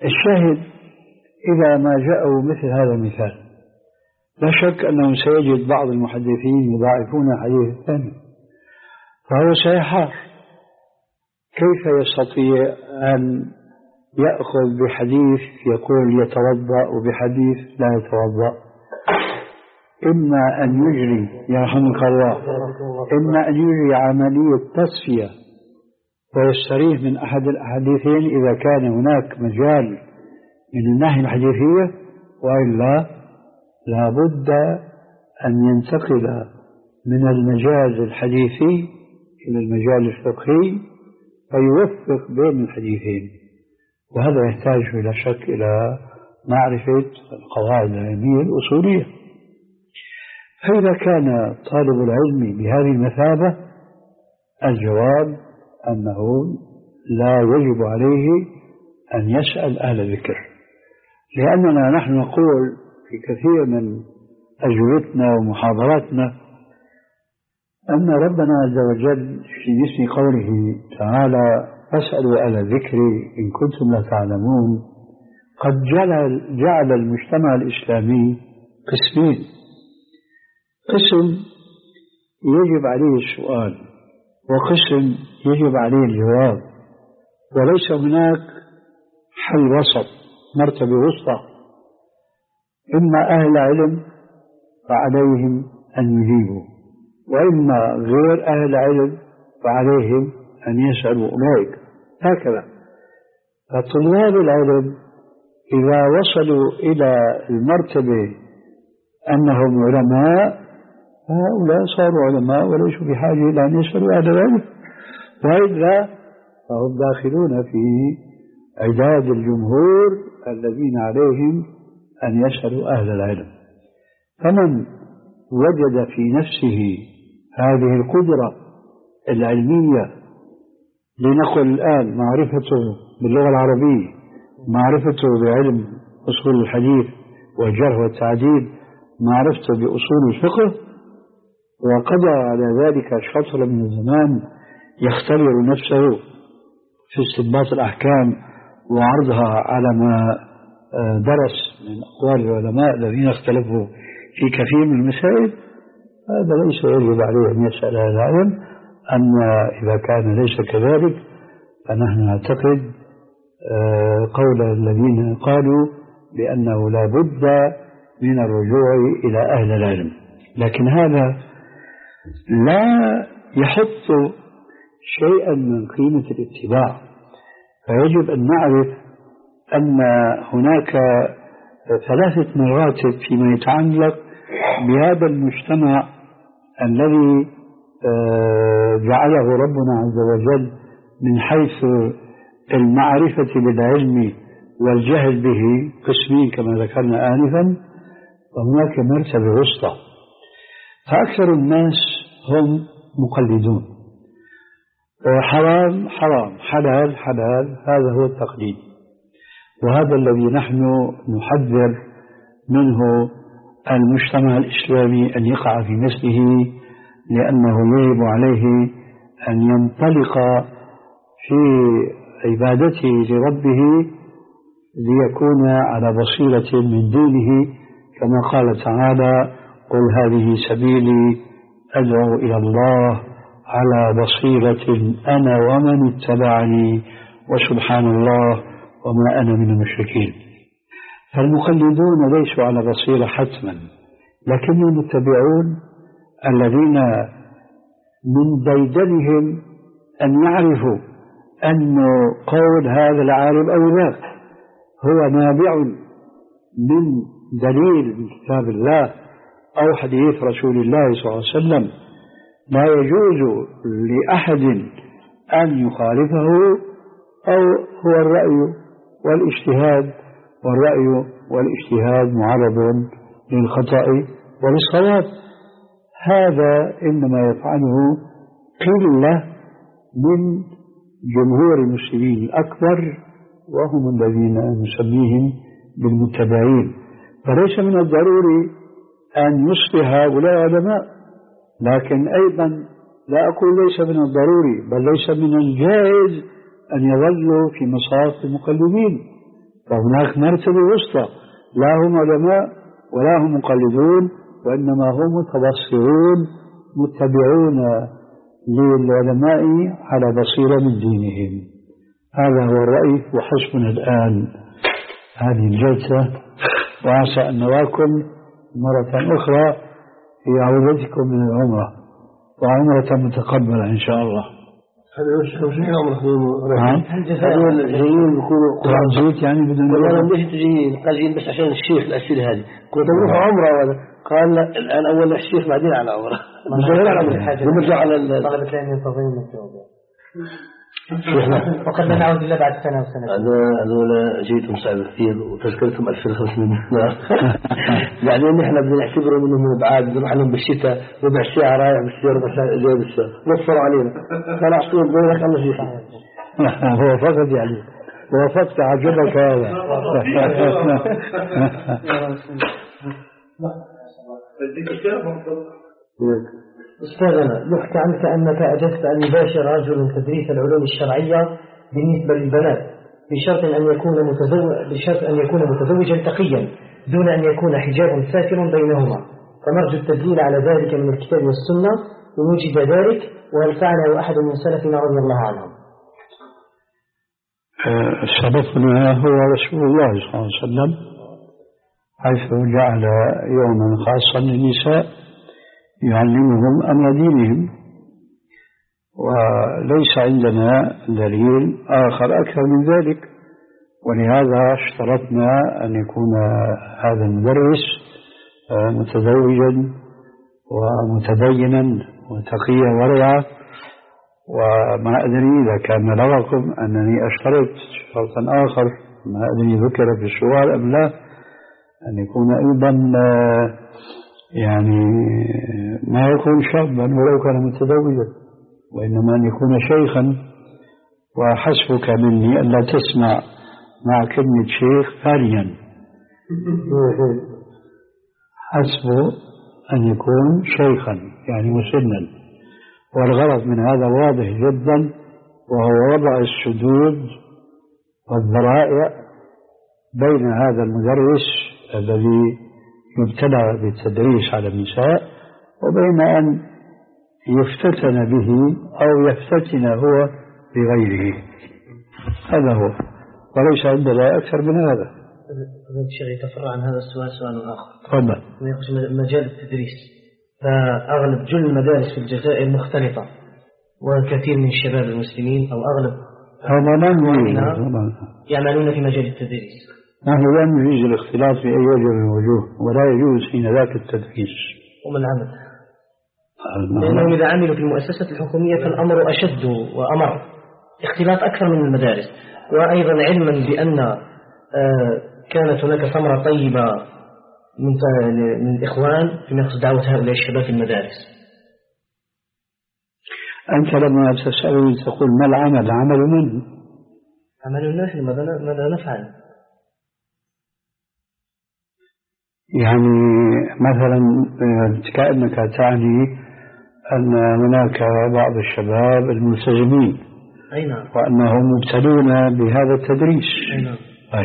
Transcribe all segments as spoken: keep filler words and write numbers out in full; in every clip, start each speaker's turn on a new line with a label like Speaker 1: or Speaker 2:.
Speaker 1: الشاهد إذا ما جاءوا مثل هذا المثال لا شك أنه سيجد بعض المحدثين يضاعفون الحديث الثاني، فهو سيحار كيف يستطيع أن يأخذ بحديث يقول يتوضأ وبحديث لا يتوضأ. إما أن يجري يرحمك الله إما أن يجري عملية تصفية ويستريح من أحد الأحاديثين إذا كان هناك مجال من الناحية الحديثية، وإلا لا بد أن ينتقل من المجال الحديثي إلى المجال الفقهي فيوفق بين الحديثين، وهذا يحتاج بلا شك إلى معرفة القواعد العلمية الأصولية. فإذا كان طالب العلم بهذه المثابة الجواب أنه لا يجب عليه أن يسأل أهل الذكر، لأننا نحن نقول في كثير من أجوبتنا ومحاضراتنا أن ربنا عز وجل في مثل قوله تعالى فاسألوا أهل الذكر إن كنتم لا تعلمون قد جعل, جعل المجتمع الإسلامي قسمين: قسم يجب عليه السؤال وقسم يجب عليه الجواب، وليس هناك حل وسط مرتبة وسطى. إما أهل علم فعليهم أن يجيبوا، وإما غير أهل علم فعليهم أن يسألوا أولئك، هكذا. فطلاب العلم إذا وصلوا إلى المرتبة أنهم علماء فهؤلاء صاروا علماء وليسوا بحاجة إلى أن يسألوا أهل العلم، وإلا فهم داخلون في عداد الجمهور الذين عليهم أن يسألوا أهل العلم. فمن وجد في نفسه هذه القدرة العلمية، لنقل الآن معرفته باللغة العربية، معرفته بعلم أصول الحديث والجرح والتعديل، معرفته بأصول الفقه، وقضى على ذلك شطر من الزمان يختبر نفسه في استنباط الأحكام وعرضها على ما درس من أقوال العلماء الذين اختلفوا في كثير من المسائل، هذا ليس يجب عليه أن يسأل أهل العلم. أما إذا كان ليس كذلك فنحن نعتقد قول الذين قالوا بأنه لا بد من الرجوع إلى أهل العلم، لكن هذا لا يحط شيئا من قيمة الاتباع. فيجب أن نعرف أن هناك ثلاثة مراتب فيما يتعلق بهذا المجتمع الذي جعله ربنا عز وجل من حيث المعرفة بالعلم والجهل به قسمين كما ذكرنا آنفا، وهناك مرتبة وسطى. فأكثر الناس هم مقلدون، حرام حرام حلال حلال، هذا هو التقليد، وهذا الذي نحن نحذر منه المجتمع الإسلامي أن يقع في مثله، لأنه يجب عليه أن ينطلق في عبادته لربه ليكون على بصيرة من دينه، كما قال تعالى قل هذه سبيلي أدعو إلى الله على بصيرة أنا ومن اتبعني وسبحان الله وما أنا من المشركين. فالمقلدون ليسوا على بصيرة حتما، لكن المتبعون الذين من ديدنهم أن يعرفوا أن قول هذا العالم أو ذاك هو نابع من دليل من كتاب الله أو حديث رسول الله صلى الله عليه وسلم، لا يجوز لأحد أن يخالفه، أو هو الرأي والاجتهاد، والرأي والاجتهاد معرض للخطأ وللصواب. هذا إنما يفعله قلة من جمهور المسلمين الأكبر، وهم الذين نسميهم بالمتبعين. فليس من الضروري أن يصبح هؤلاء علماء، لكن أيضا لا أقول ليس من الضروري، بل ليس من الجائز أن يظلوا في مصاف المقلدين، فهناك مرتبة وسطى، لا هم علماء ولا هم مقلدون، وإنما هم متبصرون متبعون للعلماء على بصيرة من دينهم. هذا هو الرأي، وحسبنا الآن هذه الجلسة، وعسى أن نراكم مرة أخرى في عودتكم من العمرة، وعمرة متقبلة إن شاء الله.
Speaker 2: هذا وش شيء عمره؟ هذول جايين بيكونوا
Speaker 1: ترانزيت يعني بدون
Speaker 2: ولا ليش تجيين؟ قال جايين بس عشان الشيخ الأسئلة هذه. كنت بروح عمرة وهذا قال الآن أول الشيخ بعدين على عمرة. مش غير على عمرة. بنرجع على طلبة العلم ينتظرون الجواب. وقد نعود إلا بعد سنة وسنة. هذا هذول جيتهم صعب كثير وتذكرتهم ألفين وخمسمائة. بعدين نحن بدنا نعتبرهم إنهم من بعاد، نروح لهم بالشتاء ربع ساعة رايح بالسيارة ربع ساعة جاي بالسيارة، وفروا علينا. كان عصير بينك الله شيء.
Speaker 1: هو فقط يعني وافقت، عجبك هذا.
Speaker 3: أستاذنا، يحكى عنك أنك أجزت أن يباشر رجل تدريس العلوم الشرعية بالنسبة للبنات بشرط أن يكون متزوج بشرط أن يكون متزوجا تقيا دون أن يكون حجاب ساتر بينهما، فنرجو التدليل على ذلك من الكتاب والسنة إن وجد ذلك، وهل فعله أحد من سلفنا رضي الله عنهم؟
Speaker 1: سبقنا هو رسول الله صلى الله عليه وسلم، حيث جعل يوما خاصا للنساء يعلمهم أمر دينهم، وليس عندنا دليل آخر أكثر من ذلك، ولهذا اشترطنا أن يكون هذا المدرس متزوجا ومتدينا وتقيا ورعا. وما أدري إذا كان لغكم أنني أشترط شرطا آخر، ما أدري ذكر في السؤال أم لا، أن يكون أيضا يعني ما يكون شابا ولو كان متزوجا، وإنما أن يكون شيخا. وحسبك مني أن لا تسمع مع كلمة شيخ ثانيا، حسبه أن يكون شيخا يعني مسنا. والغرض من هذا واضح جدا، وهو وضع السدود والذرائع بين هذا المدرس الذي يبتلى بالتدريس على النساء وبين أن يفتتن به أو يفتتن هو بغيره. هذا هو، وليس عندنا أكثر من هذا.
Speaker 3: الشيخ يتفرع عن هذا السؤال سؤال آخر.
Speaker 1: تفضل.
Speaker 3: مجال التدريس، فأغلب جل المدارس في الجزائر مختلطة، وكثير من الشباب المسلمين أو أغلب يعملون في مجال التدريس.
Speaker 1: نحن لا نجيز الاختلاط في أي وجه من الوجوه، ولا يجوز حين ذاك التدريس.
Speaker 3: وما العمل؟ لأنهم إذا عملوا في المؤسسة الحكومية فالأمر أشد وأمر، اختلاط أكثر من المدارس. وأيضا علما بأن كانت هناك ثمرة طيبة من من الإخوان في نقص دعوة هؤلاء الشباب في المدارس.
Speaker 1: أنت لما تسألني تقول ما العمل؟ عمل من؟
Speaker 3: عمل نحن، ماذا نفعل؟
Speaker 1: يعني مثلا كأنك تعني أن هناك بعض الشباب الملتزمين
Speaker 3: أي نعم،
Speaker 1: وأنهم مبتلون بهذا التدريس.
Speaker 3: أي نعم.
Speaker 1: طيب،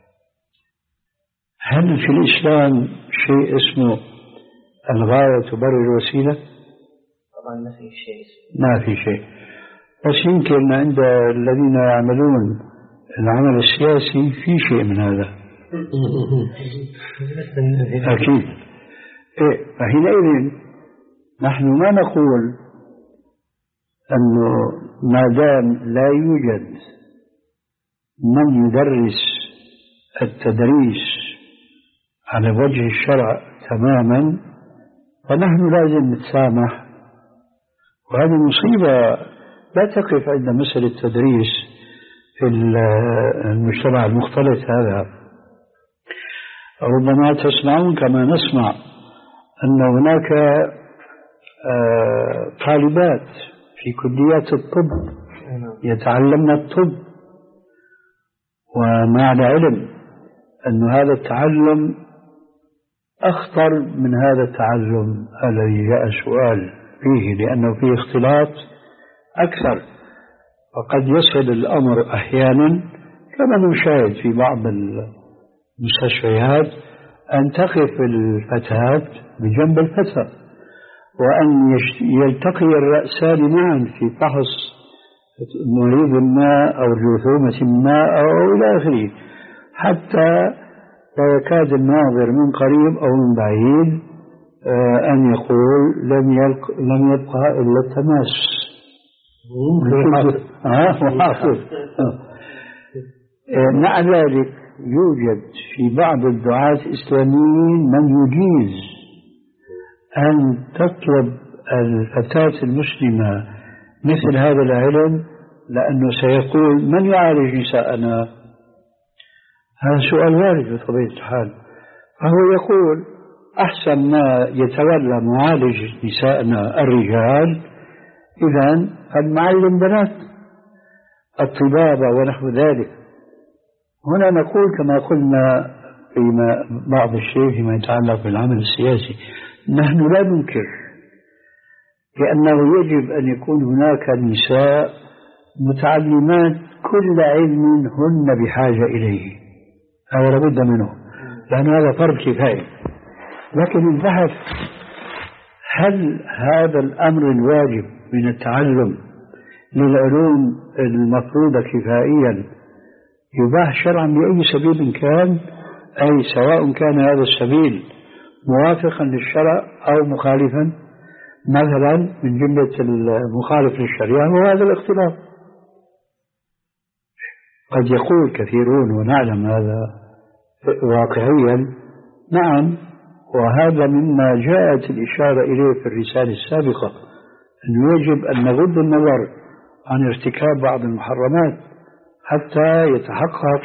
Speaker 1: هل في الإسلام شيء اسمه الغاية تبرر الوسيلة؟
Speaker 3: طبعا ما في شيء،
Speaker 1: ما في شيء، بس يمكن عند الذين يعملون العمل السياسي في شيء من هذا. أكيد. إيه، فحينئذ نحن ما نقول أنه ما دام لا يوجد من يدرس التدريس على وجه الشرع تماما فنحن لازم نتسامح. وهذه مصيبة لا تقف عند مسألة التدريس في المجتمع المختلط هذا. ربما تسمعون كما نسمع أن هناك طالبات في كليات الطب يتعلمن الطب، ومع العلم أن هذا التعلم أخطر من هذا التعلم الذي جاء سؤال فيه، لأنه فيه اختلاط أكثر، وقد يصل الأمر أحيانا كما نشاهد في بعض المستشفيات أن تقف الفتاة بجنب الفتى وأن يلتقي الرأسان معا في فحص مريض ما أو جرثومة ما أو إلى آخره، حتى لا يكاد الناظر من قريب أو من بعيد أن يقول لم يلق لم يبقى إلا التماس. مع ذلك يوجد في بعض الدعاة الإسلاميين من يجيز أن تطلب الفتاة المسلمة مثل هذا العلم، لأنه سيقول من يعالج نساءنا؟ هذا سؤال وارد بطبيعة الحال. فهو يقول أحسن ما يتولى معالج نساءنا الرجال، إذن فلنعلم بنات الطبابة ونحو ذلك. هنا نقول كما قلنا فيما بعض الشيء فيما يتعلق بالعمل السياسي، نحن لا ننكر لأنه يجب أن يكون هناك نساء متعلمات كل علم هن بحاجة إليه، هذا لابد منه لأن هذا فرض كفاية. لكن البحث هل هذا الأمر الواجب من التعلم للعلوم المفروضة كفائيا يباح شرعا بأي سبيل كان، أي سواء كان هذا السبيل موافقا للشرع أو مخالفا، مثلا من جملة المخالف للشريعة وهذا الاختلاف. قد يقول كثيرون ونعلم هذا واقعيا نعم، وهذا مما جاءت الإشارة إليه في الرسالة السابقة، أنه يجب أن نغض النظر عن ارتكاب بعض المحرمات حتى يتحقق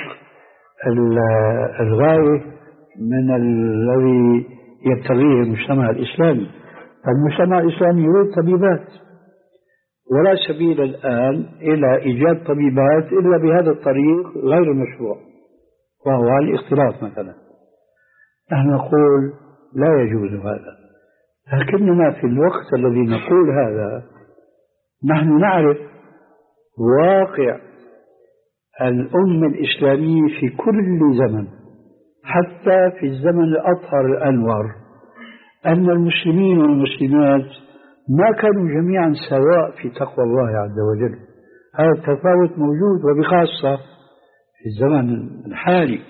Speaker 1: الغاية من الذي يبتغيه المجتمع الإسلامي. المجتمع الإسلامي يريد طبيبات، ولا سبيل الآن إلى إيجاد طبيبات إلا بهذا الطريق غير مشروع، وهو الاختلاط مثلا. نحن نقول لا يجوز هذا، لكننا في الوقت الذي نقول هذا نحن نعرف واقع الأمة الإسلامية في كل زمن، حتى في الزمن الأطهر الأنور، أن المسلمين والمسلمات ما كانوا جميعا سواء في تقوى الله عز وجل. هذا التفاوت موجود، وبخاصة في الزمن الحالي،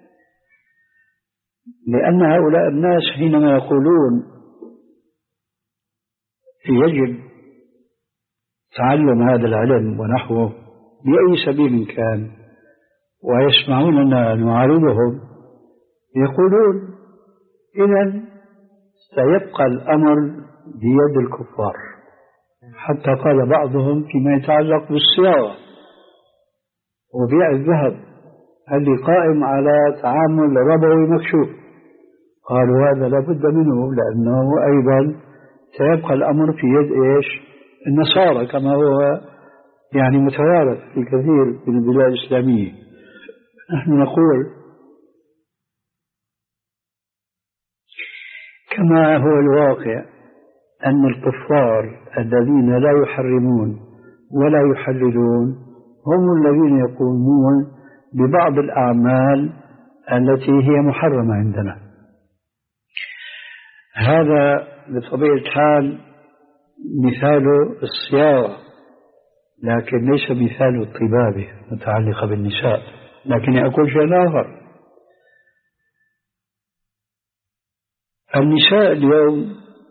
Speaker 1: لأن هؤلاء الناس حينما يقولون يجب تعلم هذا العلم ونحوه بأي سبيل كان، ويسمعوننا نعارضهم، يقولون إذن سيبقى الأمر بيد الكفار. حتى قال بعضهم فيما يتعلق بالصياغة وبيع الذهب اللي قائم على تعامل ربوي مكشوف، قالوا هذا لابد منه، لأنه أيضا سيبقى الأمر في يد إيش؟ النصارى، كما هو يعني متوارث في كثير من البلاد الإسلامية. نحن نقول كما هو الواقع أن الكفار الذين لا يحرمون ولا يحللون هم الذين يقومون ببعض الأعمال التي هي محرمة عندنا. هذا بطبيعة الحال مثال الصياغة، لكن ليس مثال الطبابة متعلقة بالنساء. لكن أقول شيء آخر، النساء اليوم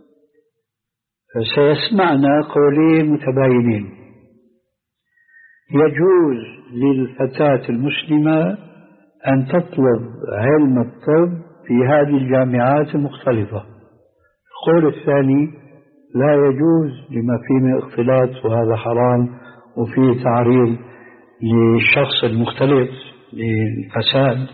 Speaker 1: سيسمعنا قولين متباينين. يجوز للفتاة المسلمة أن تطلب علم الطب في هذه الجامعات المختلفة. القول الثاني لا يجوز لما فيه من اختلاط، وهذا حرام وفيه تعريض للشخص المختلط للفساد.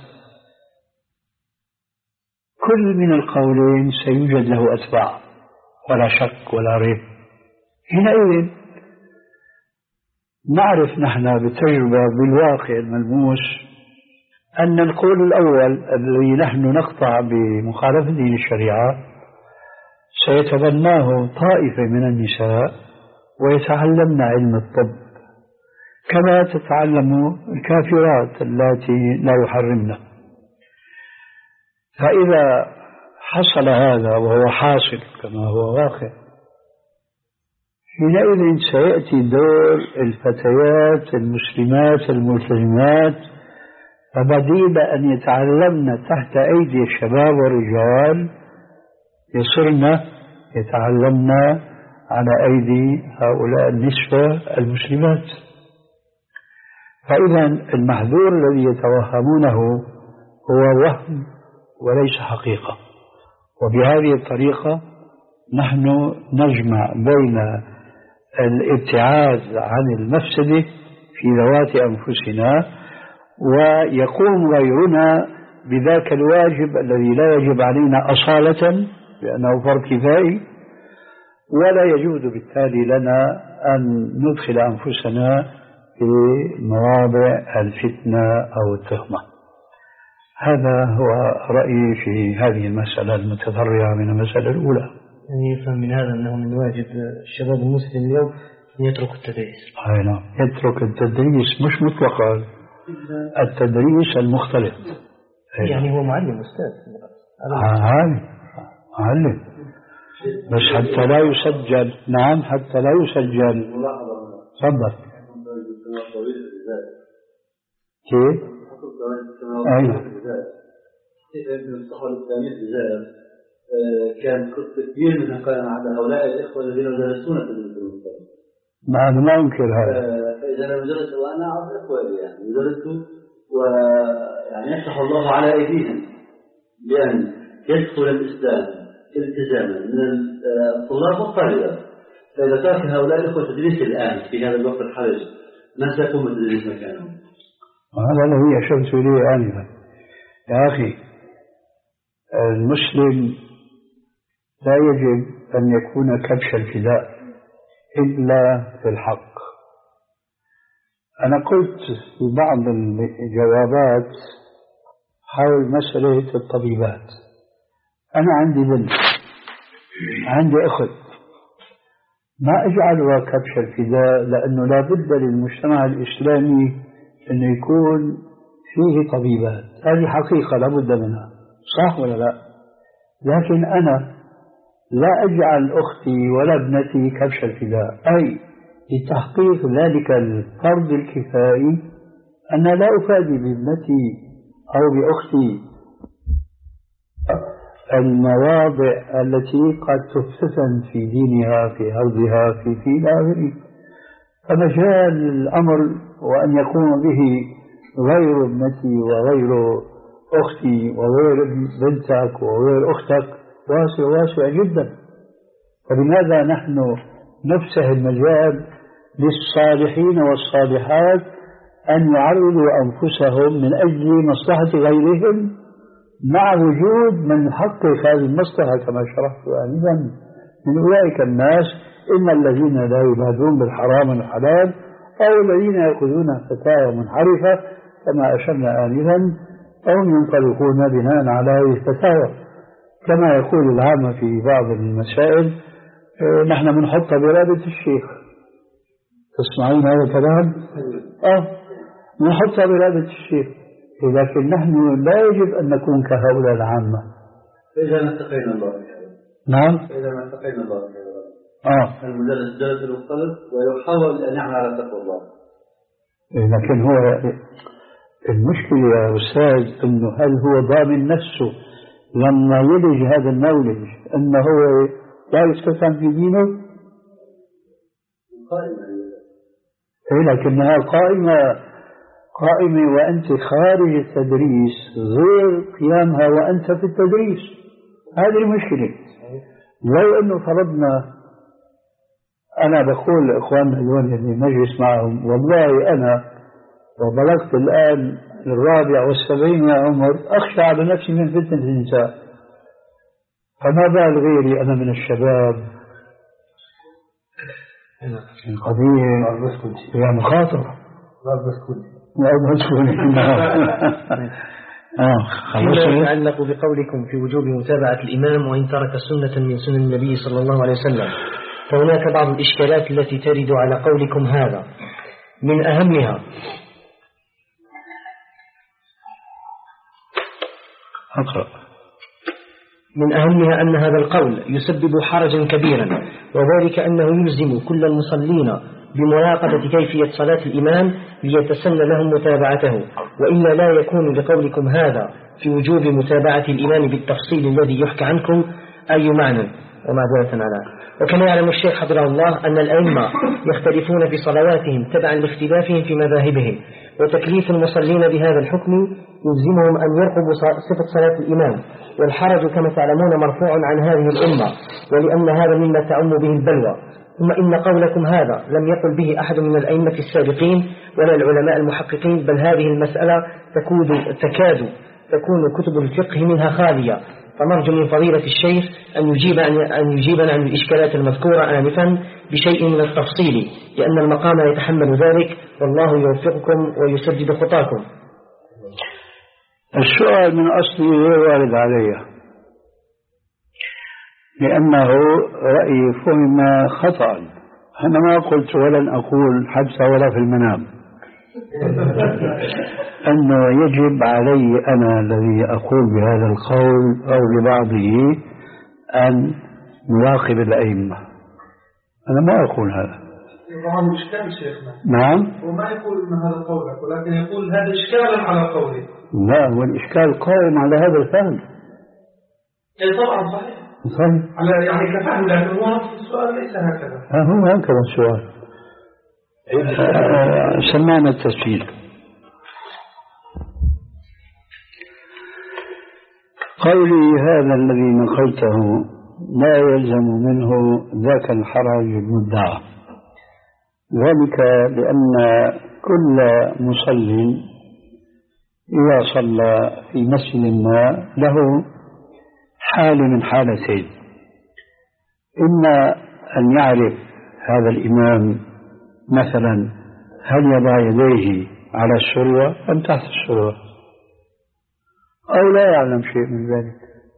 Speaker 1: كل من القولين سيوجد له أتباع ولا شك ولا ريب. حينئذ نعرف نحن بالتجربة بالواقع الملموس أن القول الأول الذي نحن نقطع بمخالفة دين الشريعة سيتبناه طائفة من النساء ويتعلمن علم الطب، كما تتعلم الكافرات التي لا يحرمن. فإذا حصل هذا وهو حاصل كما هو واقع، حينئذ سيأتي دور الفتيات المسلمات الملتزمات، فبديل أن يتعلمن تحت أيدي الشباب والرجال يصرن يتعلمن على أيدي هؤلاء النسوة المسلمات. فإذا المحذور الذي يتوهمونه هو وهم وليس حقيقة. وبهذه الطريقة نحن نجمع بين الابتعاد عن المفسدة في ذوات أنفسنا، ويقوم غيرنا بذاك الواجب الذي لا يجب علينا أصالة لأنه فرض كفائي، ولا يجوز بالتالي لنا أن ندخل أنفسنا في مواضع الفتنة أو التهمة. هذا هو رأيي في هذه المسألة المتفرعة من المسألة الأولى.
Speaker 3: يعني يفهم من هذا أنه من واجب الشباب المسلم اليوم أن يترك التدريس.
Speaker 1: أي نعم، يترك التدريس مش مطلقا، التدريس المختلط.
Speaker 3: يعني هو معلم أستاذ.
Speaker 1: معلم معلم بس حتى لا يسجل. نعم حتى لا يسجل. تفضل. كيف؟ أيوه.
Speaker 2: كان قسط كبير من كان على هؤلاء الإخوة الذين يدرسون في المستوى.
Speaker 1: ما أنا ما أنكر هذا.
Speaker 2: فإذا لم يدرسوا وأنا أعرف إخوة يعني يدرسوا ويعني يفتح الله على أيديهم بأن يدخل الإسلام التزاما من الطلاب والطالبات. فإذا ترك هؤلاء الإخوة تدريس الآن في هذا الوقت الحرج ما سيكون تدريس مكانهم؟
Speaker 1: هذا الذي أشرت إليه آنفا. يا أخي المسلم لا يجب أن يكون كبش الفداء إلا في الحق. أنا قلت في بعض الجوابات حول مسألة الطبيبات. أنا عندي بنت، عندي أخت، ما أجعلها كبش الفداء، لأنه لا بد للمجتمع الإسلامي أنه يكون فيه طبيبات. هذه حقيقة لا بد منها، صح ولا لا؟ لكن أنا لا أجعل أختي ولا ابنتي كبش الفداء، أي لتحقيق ذلك الفرض الكفائي أنا لا أفادي بابنتي أو بأختي المواضع التي قد تفتتن في دينها في أرضها في في آخره. فمجال الأمر وأن يقوم به غير ابنتي وغير أختي وغير بنتك وغير أختك واسع واسع جدا. فلماذا نحن نفسح المجال للصالحين والصالحات أن يعرضوا أنفسهم من أجل مصلحة غيرهم مع وجود من يحقق هذه المصلحة كما شرحت آنفا من أولئك الناس، إما الذين لا يبادون بالحرام والحلال أو الذين يأخذون فتاوى منحرفة كما أشرنا آنفا، أو ينطلقون بناء على هذه الفتاوى. كما يقول العامة في بعض المسائل نحن بنحط برابة الشيخ. تسمعون هذا الكلام؟ آه نحط برابة الشيخ، لكن نحن لا يجب أن نكون كهؤلاء العامة.
Speaker 2: فإذا ما اتقينا الله.
Speaker 1: نعم.
Speaker 2: فإذا ما اتقينا الله.
Speaker 1: آه.
Speaker 2: المدرس درس المختلط ويحاول أن يعمل على تقوى الله.
Speaker 1: لكن هو المشكلة يا أستاذ أنه هل هو ضامن نفسه لما يلج هذا المولج أنه هو لا يستفهم في دينه؟
Speaker 2: قائمة.
Speaker 1: إيه لكنها قائمة قائمة وأنت خارج التدريس غير قيامها وأنت في التدريس. هذه المشكلة. لو أنه فرضنا، أنا بقول إخواننا اليوم اللي نجلس معهم والله أنا وبلغت الآن الرابع والسبعين يا عمر أخشى على نفسي من فتنة النساء، فما بال غيري أنا من الشباب. القضية هي مخاطرة. لا بسكوني.
Speaker 3: فيما يتعلق بقولكم في وجوب متابعة الإمام وإن ترك سنة من سنن النبي صلى الله عليه وسلم، فهناك بعض الإشكالات التي ترد على قولكم هذا. من أهمها
Speaker 1: أقرأ
Speaker 3: من أهمها أن هذا القول يسبب حرجا كبيرا، وذلك أنه يلزم كل المصلين بمراقبة كيفية صلاة الإمام ليتسنى لهم متابعته، وإلا لا يكون لقولكم هذا في وجوب متابعة الإمام بالتفصيل الذي يحكى عنكم أي معنى ومعذرة على. وكما يعلم الشيخ حفظه الله أن الأئمة يختلفون في صلواتهم تبعا لاختلافهم في مذاهبهم، وتكليف المصلين بهذا الحكم يلزمهم أن يرقبوا صفة صلاة الإمام، والحرج كما تعلمون مرفوع عن هذه الأمة، ولأن هذا مما تعم به البلوى. ثم إن قولكم هذا لم يقل به أحد من الأئمة السابقين ولا العلماء المحققين، بل هذه المسألة تكاد تكاد تكون كتب الفقه منها خالية، فنرجو من فضيلة الشيخ أن يجيب أن يجيبنا عن الإشكالات المذكورة آنفا بشيء من التفصيل، لأن المقام يتحمل ذلك، والله يوفقكم ويسدد خطاكم.
Speaker 1: السؤال من أصله غير وارد علي، لأنه رأيي فهم خطأ. أنا ما قلت ولن أقول حتى ولا في المنام أنه يجب علي أنا الذي أقول بهذا القول أو لبعضه أن نراقب الأئمة. أنا ما أقول هذا.
Speaker 4: طبعا إشكال شيخنا.
Speaker 1: نعم.
Speaker 4: وما يقول إن هذا قولك، ولكن يقول هذا إشكالا على قولي.
Speaker 1: لا، والإشكال قائم على هذا الفهم.
Speaker 4: إيه طبعا صحيح.
Speaker 1: صحيح.
Speaker 4: على يعني كفهم، لكن هو السؤال ليس هكذا.
Speaker 1: ها هو هكذا السؤال. سمعنا التسجيل. قولي هذا الذي نقلته لا يلزم منه ذاك الحرج المدعى، ذلك لأن كل مصل إذا صلى في مسجد ما له حال من حالتين: إما أن يعرف هذا الإمام مثلا هل يضع يديه على السروة أم تحت السروة، أو لا يعلم شيء من ذلك.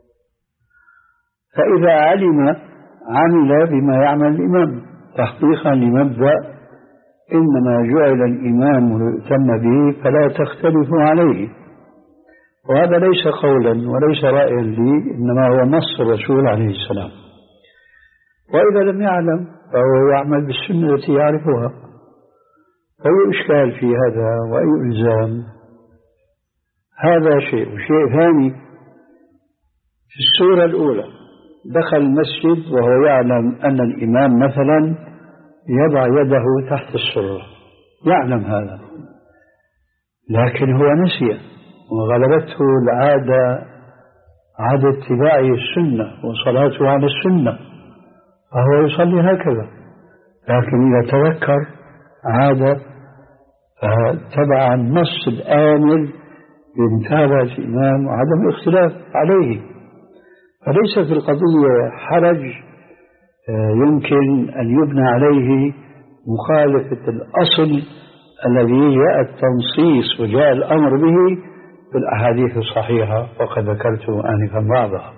Speaker 1: فإذا علم عمل بما يعمل الإمام تحقيقا لمبدأ إنما جعل الإمام ليؤتم به فلا تختلفوا عليه، وهذا ليس قولا وليس رأيا لي، إنما هو نص الرسول عليه السلام. وإذا لم يعلم فهو يعمل بالسنة التي يعرفها، فأي إشكال في هذا وأي إلزام؟ هذا شيء. وشيء ثاني، في السورة الأولى دخل المسجد وهو يعلم أن الإمام مثلا يضع يده تحت السرة، يعلم هذا، لكن هو نسي وغلبته العادة، عادة اتباعه السنة وصلاته على السنة، فهو يصلي هكذا. لكن إذا تذكر عادة فتبع النص الآمر بمتابعة الإمام وعدم الاختلاف عليه. فليس في القضية حرج يمكن أن يبنى عليه مخالفة الأصل الذي جاء التنصيص وجاء الأمر به في الأحاديث الصحيحة، وقد ذكرت آنفا بعضها.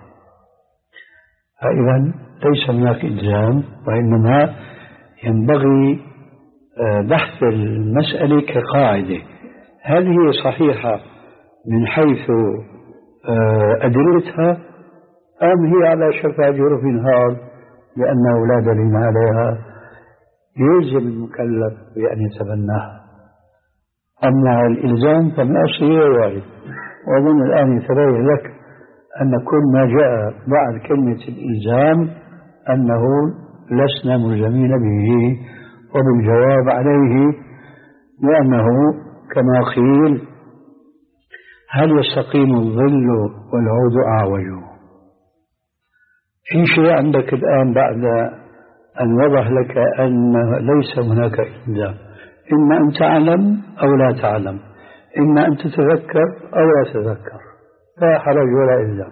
Speaker 1: فإذا ليس هناك إلزام، وإنما ينبغي بحث المسألة كقاعدة: هل هي صحيحة من حيث أدلتها، أم هي على شفا جرف هار لأنه لا دليل عليها يلزم المكلف بأن يتبناها. أما الإلزام فمن أصله وارد، وأظن الآن يتبين لك أن كل ما جاء بعد كلمة الإلزام أنه لسنا ملزمين به، وبالجواب عليه لأنه كما قيل: هل يستقيم الظل والعود أعوج؟ في شيء عندك الآن بعد أن وضح لك أن ليس هناك إلزام، إما أن تعلم أو لا تعلم، إما أن تتذكر أو لا تتذكر، لا حرج ولا إلزام.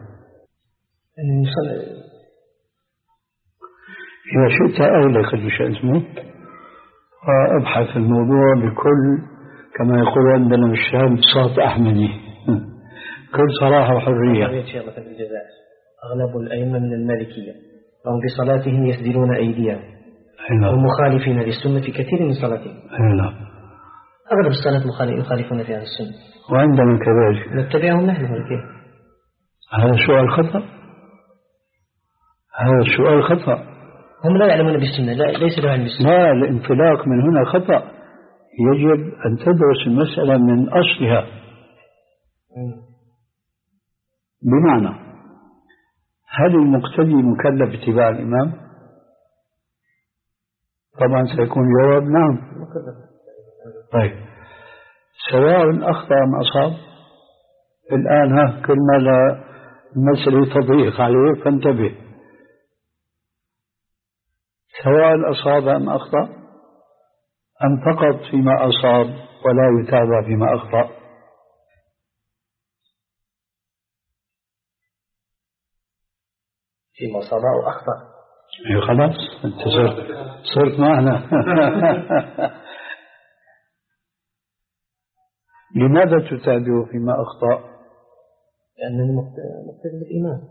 Speaker 1: إذا شئت أغلق اسمه وأبحث الموضوع بكل، كما يقول عندنا بالشام، صوت أحمدي، كل صراحة وحرية.
Speaker 3: أغلب الأئمة من المالكية وهم في صلاتهم يسدلون أيديهم،
Speaker 1: ومخالفين
Speaker 3: للسنة في كثير من صلاتهم. أغلب الصلاة يخالفون فيها السنة،
Speaker 1: وعندنا كذلك
Speaker 3: نتبعهم نحن كيف؟
Speaker 1: هذا سؤال خطأ، هذا السؤال خطأ.
Speaker 3: هم لا يعلمون بالسنة، لا ليس له علم بالسنة.
Speaker 1: لا، الانطلاق من هنا خطأ. يجب أن تدرس المسألة من أصلها. بمعنى هل المقتدي مكلف باتباع الإمام؟ طبعا سيكون الجواب نعم. طيب سواء أخطأ أم أصاب. الآن ها كل ما لا المسألة تضيق عليه فانتبه. سواء أصاب أم أخطأ أم فقط فيما أصاب ولا يتابع فيما أخطأ؟
Speaker 3: فيما أصاب أو أخطأ.
Speaker 1: إيه خلاص أنت صرت صرت معنا. لماذا تتابع فيما أخطأ؟
Speaker 3: لأنني مقتدي بالإمام.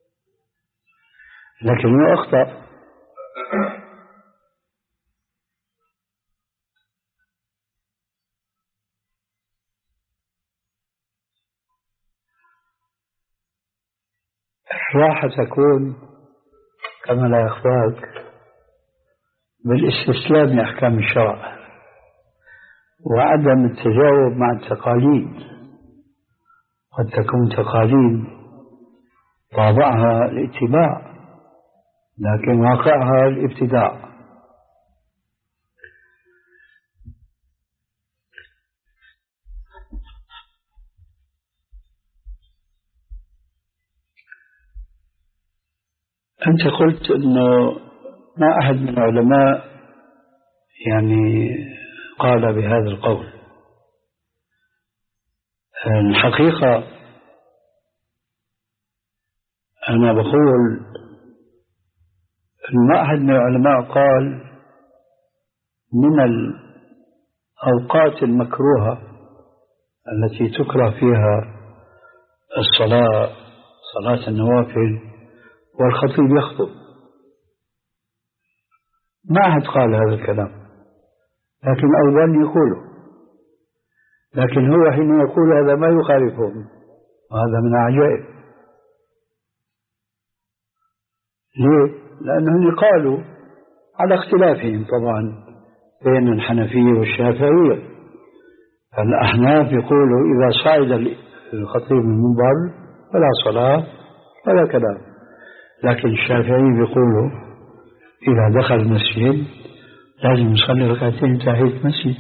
Speaker 1: لكنه أخطأ. راح تكون كما لا يخفاك بالاستسلام لأحكام الشرع وعدم التجاوب مع التقاليد. قد تكون تقاليد طابعها الاتباع لكن واقعها الابتداع. أنت قلت أنه ما أحد من العلماء يعني قال بهذا القول. الحقيقة أنا بقول أن ما أحد من العلماء قال من الأوقات المكروهة التي تكره فيها الصلاة صلاة النوافل والخطيب يخطب. ما أحد قال هذا الكلام لكن أولا يقوله. لكن هو حين يقول هذا ما يخالفهم وهذا من عجائب. ليه؟ لأنهم قالوا على اختلافهم طبعا بين الحنفية والشافعية. الأحناف يقولوا إذا صعد الخطيب من المنبر فلا صلاة ولا كلام. لكن الشافعي بيقولوا إذا دخل المسجد لازم يصلي ركعتين تحية المسجد.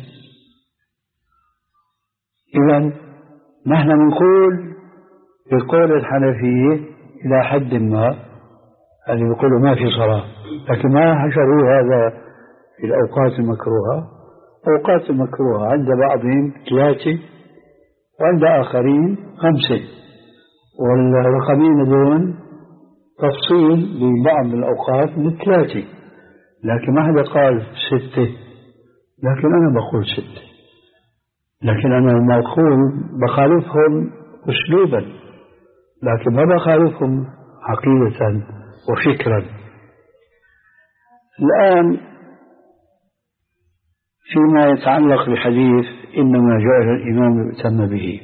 Speaker 1: إذا نحن نقول بقول الحنفية إلى حد ما اللي بيقولوا ما في صلاة، لكن ما حشروا هذا في الأوقات المكروهة. أوقات المكروهة عند بعضهم ثلاثة وعند آخرين خمسة، والرقمين دون تفصيل لبعض الأوقات من ثلاثة، لكن ما حدا قال ستة. لكن أنا بقول ستة، لكن أنا لما أقول بخالفهم أسلوبا لكن ما بخالفهم عقيدة وفكرا. الآن فيما يتعلق بحديث إنما جعل الإمام يؤتم به،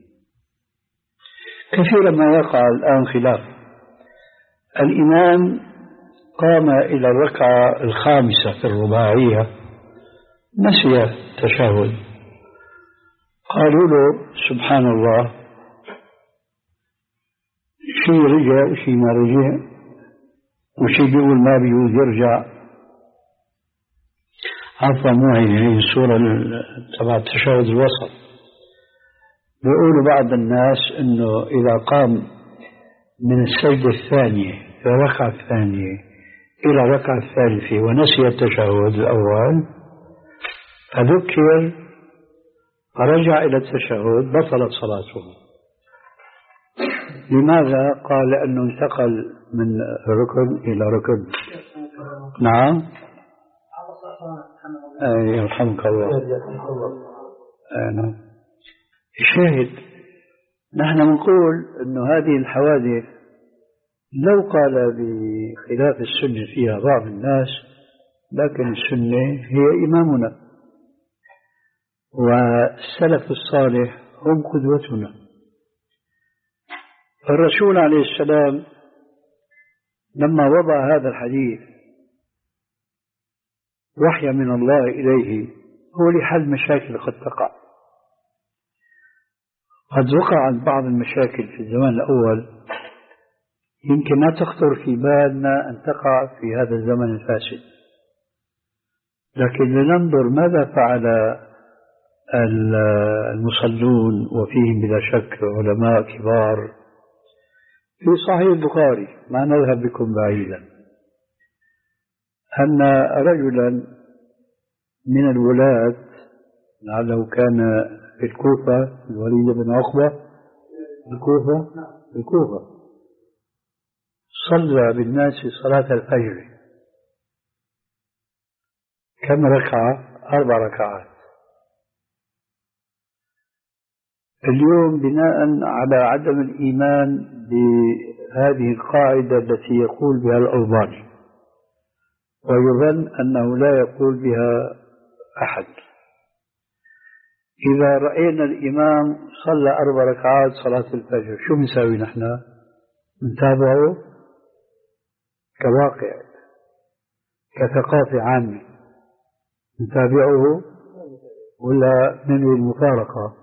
Speaker 1: كثيرا ما يقع الآن خلاف. الإمام قام إلى الركعة الخامسة في الرباعية نسي التشهد، قالوا له سبحان الله، شيء رجع وشيء ما رجع وشيء بيقول ما بيقول يرجع. عفوا مو هي السورة تبع التشهد الوسط. بيقولوا بعض الناس إنه إذا قام من السجدة الثانية إلى الركعة الثانية إلى الركعة الثالثة ونسي التشهد الأول فذكر فرجع إلى التشهد بطلت صلاته. لماذا؟ قال لأنه انتقل من ركن إلى ركن. نعم أي يرحمك الله. نعم. الشاهد نحن نقول أنه هذه الحوادث لو قال بخلاف السنة فيها بعض الناس، لكن السنة هي إمامنا والسلف الصالح هم قدوتنا. الرسول عليه السلام لما وضع هذا الحديث وحي من الله إليه هو لحل مشاكل قد تقع. قد وقعت بعض المشاكل في الزمان الأول يمكن لا تخطر في بالنا أن تقع في هذا الزمن الفاسد، لكن لننظر ماذا فعل المصلون وفيهم بلا شك علماء كبار. في صحيح البخاري ما نذهب بكم بعيدا أن رجلا من الولاة لعله كان في الكوفة الوليد بن عقبة الكوفة الكوفة صلى بالناس صلاة الفجر كم ركعة؟ أربع ركعات. اليوم بناء على عدم الإيمان بهذه القاعدة التي يقول بها الألباني ويظن أنه لا يقول بها أحد، إذا رأينا الإمام صلى أربع ركعات صلاة الفجر شو بنساوي نحن؟ نتابعه كواقع كثقافة عامة، نتابعه ولا ننوي المفارقة؟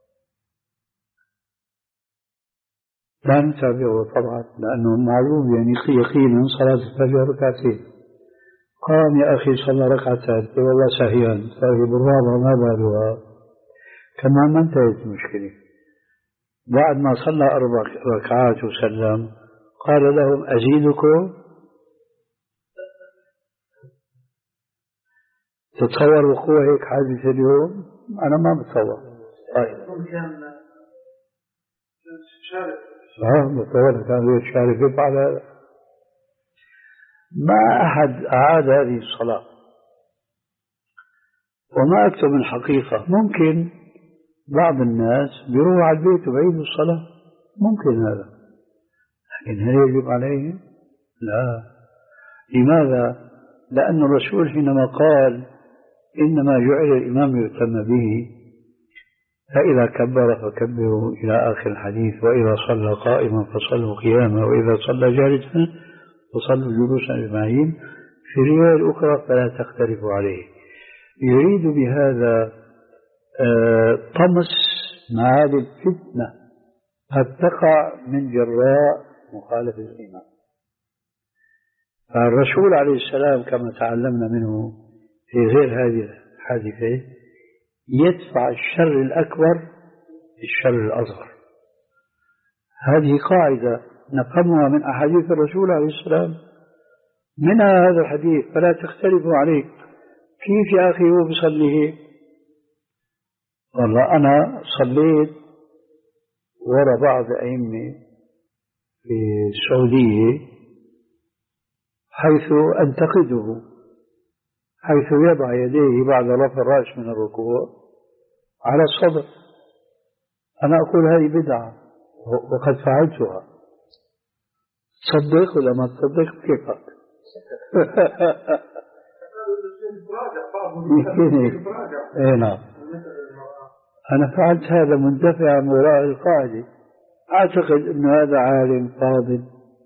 Speaker 1: لا نتابعه طبعا، لأنه معلوم يعني يقينا صلاة الفجر ركعتين. قام يا أخي صلى ركعتين والله سهيان سهي بالرابعة ما بالها، كمان ما انتهت المشكلة. بعد ما صلى أربع ركعات وسلم قال لهم أزيدكم؟ تتصور وقوع هيك حادثة اليوم؟ أنا ما بتصور. طيب اه متصور كان يشارك على ما أحد أعاد هذه الصلاة. وما أكثر من حقيقة، ممكن بعض الناس بيروح على البيت وبعيدوا الصلاة، ممكن هذا، لكن هل يجب عليه؟ لا. لماذا؟ لأن الرسول حينما قال إنما جعل الإمام يؤتم به، فإذا كبر فكبروا إلى آخر الحديث، وإذا صلى قائما فصلوا قياما، وإذا صلى جالسا فصلوا جلوسا أجمعين. في الرواية الأخرى فلا تختلفوا عليه. يريد بهذا آه طمس معاد الفتنة قد تقع من جراء مخالفة الإمام. فالرسول عليه السلام كما تعلمنا منه في غير هذه الحادثة يدفع الشر الأكبر بالشر الأصغر. هذه قاعدة نفهمها من أحاديث الرسول عليه السلام، منها هذا الحديث فلا تختلفوا عليه. كيف يا أخي هو بيصلي؟ والله أنا صليت وراء بعض أئمة في السعودية حيث أنتقده، حيث يضع يديه بعد رفع الرأس من الركوع على الصدر. أنا أقول هذه بدعة وقد فعلتها، تصدق ولا ما تصدق كيفك؟ اي نعم، أنا فعلت هذا مندفعا وراء القاعدة. أعتقد أن هذا عالم فاضل